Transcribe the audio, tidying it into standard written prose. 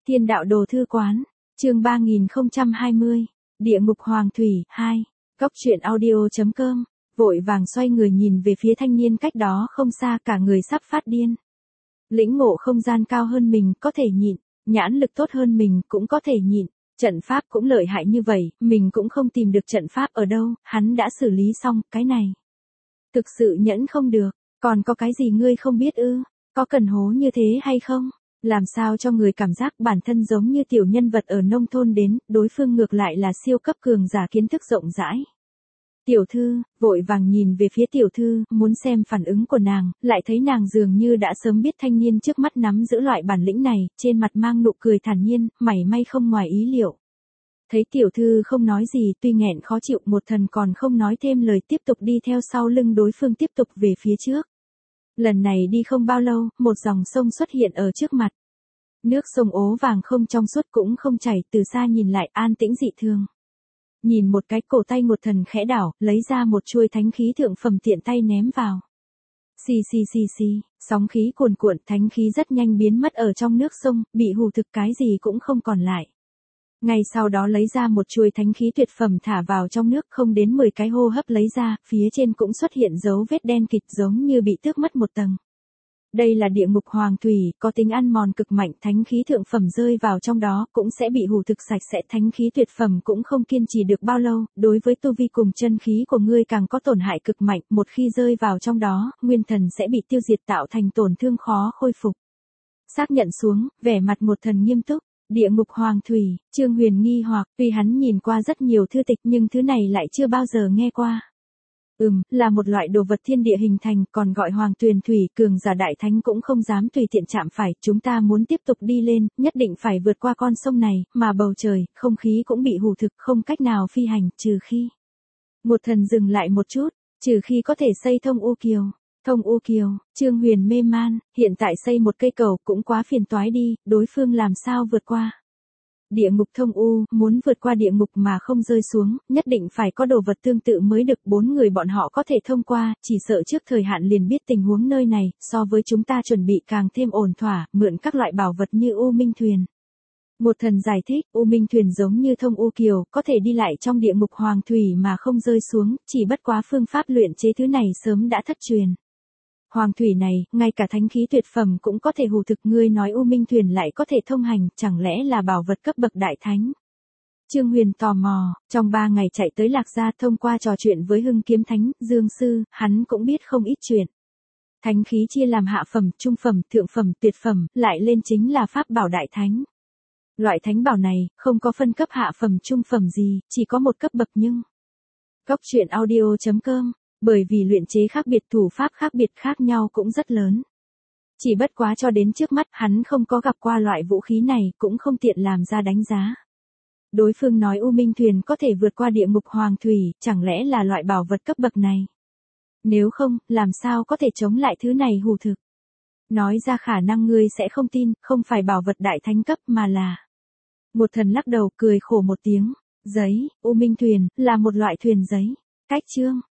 Thiên đạo đồ thư quán, chương 3020, Địa ngục hoàng thủy, 2, Cốc truyện audio.com, vội vàng xoay người nhìn về phía thanh niên cách đó không xa, cả người sắp phát điên. Lĩnh ngộ không gian cao hơn mình có thể nhịn, nhãn lực tốt hơn mình cũng có thể nhịn, trận pháp cũng lợi hại như vậy, mình cũng không tìm được trận pháp ở đâu, hắn đã xử lý xong, cái này. Thực sự nhẫn không được, còn có cái gì ngươi không biết ư, có cần hố như thế hay không? Làm sao cho người cảm giác bản thân giống như tiểu nhân vật ở nông thôn đến, đối phương ngược lại là siêu cấp cường giả kiến thức rộng rãi. Tiểu thư, vội vàng nhìn về phía tiểu thư, muốn xem phản ứng của nàng, lại thấy nàng dường như đã sớm biết thanh niên trước mắt nắm giữ loại bản lĩnh này, trên mặt mang nụ cười thản nhiên, mảy may không ngoài ý liệu. Thấy tiểu thư không nói gì, tuy nghẹn khó chịu, một thần còn không nói thêm lời, tiếp tục đi theo sau lưng đối phương tiếp tục về phía trước. Lần này đi không bao lâu, một dòng sông xuất hiện ở trước mặt. Nước sông ố vàng không trong suốt cũng không chảy, từ xa nhìn lại an tĩnh dị thường. Nhìn một cái, cổ tay một thần khẽ đảo, lấy ra một chuôi thánh khí thượng phẩm tiện tay ném vào. Xì xì xì xì, sóng khí cuồn cuộn, thánh khí rất nhanh biến mất ở trong nước sông, bị hù thực cái gì cũng không còn lại. Ngay sau đó lấy ra một chuôi thánh khí tuyệt phẩm thả vào trong nước, không đến 10 cái hô hấp lấy ra, phía trên cũng xuất hiện dấu vết đen kịt giống như bị tước mất một tầng. Đây là địa ngục hoàng thủy, có tính ăn mòn cực mạnh, thánh khí thượng phẩm rơi vào trong đó cũng sẽ bị hủ thực sạch sẽ, thánh khí tuyệt phẩm cũng không kiên trì được bao lâu, đối với tu vi cùng chân khí của ngươi càng có tổn hại cực mạnh, một khi rơi vào trong đó, nguyên thần sẽ bị tiêu diệt tạo thành tổn thương khó khôi phục. Xác nhận xuống, vẻ mặt một thần nghiêm túc. Địa ngục hoàng thủy, Trương Huyền nghi hoặc, tuy hắn nhìn qua rất nhiều thư tịch nhưng thứ này lại chưa bao giờ nghe qua. Là một loại đồ vật thiên địa hình thành, còn gọi hoàng tuyền thủy, cường giả đại thánh cũng không dám tùy tiện chạm phải, chúng ta muốn tiếp tục đi lên, nhất định phải vượt qua con sông này, mà bầu trời, không khí cũng bị hủ thực, không cách nào phi hành, trừ khi. Một thần dừng lại một chút, trừ khi có thể xây thông U Kiều. Thông U Kiều, Trương Huyền mê man, hiện tại xây một cây cầu cũng quá phiền toái đi, đối phương làm sao vượt qua. Địa ngục thông U, muốn vượt qua địa ngục mà không rơi xuống, nhất định phải có đồ vật tương tự mới được, 4 người bọn họ có thể thông qua, chỉ sợ trước thời hạn liền biết tình huống nơi này, so với chúng ta chuẩn bị càng thêm ổn thỏa, mượn các loại bảo vật như U Minh Thuyền. Một thần giải thích, U Minh Thuyền giống như thông U Kiều, có thể đi lại trong địa ngục hoàng thủy mà không rơi xuống, chỉ bất quá phương pháp luyện chế thứ này sớm đã thất truyền. Hoàng thủy này, ngay cả thánh khí tuyệt phẩm cũng có thể hù thực, ngươi nói U Minh Thuyền lại có thể thông hành, chẳng lẽ là bảo vật cấp bậc đại thánh? Trương Huyền tò mò, trong 3 ngày chạy tới Lạc Gia, thông qua trò chuyện với Hưng Kiếm Thánh, Dương Sư, hắn cũng biết không ít chuyện. Thánh khí chia làm hạ phẩm, trung phẩm, thượng phẩm, tuyệt phẩm, lại lên chính là pháp bảo đại thánh. Loại thánh bảo này, không có phân cấp hạ phẩm trung phẩm gì, chỉ có một cấp bậc nhưng. Cốc truyện audio.com, bởi vì luyện chế khác biệt, thủ pháp khác biệt, khác nhau cũng rất lớn. Chỉ bất quá cho đến trước mắt hắn không có gặp qua loại vũ khí này, cũng không tiện làm ra đánh giá. Đối phương nói U Minh Thuyền có thể vượt qua địa ngục hoàng thủy, chẳng lẽ là loại bảo vật cấp bậc này? Nếu không, làm sao có thể chống lại thứ này hù thực? Nói ra khả năng ngươi sẽ không tin, không phải bảo vật đại thánh cấp mà là. Một thần lắc đầu cười khổ một tiếng, giấy, U Minh Thuyền, là một loại thuyền giấy. Cách chương,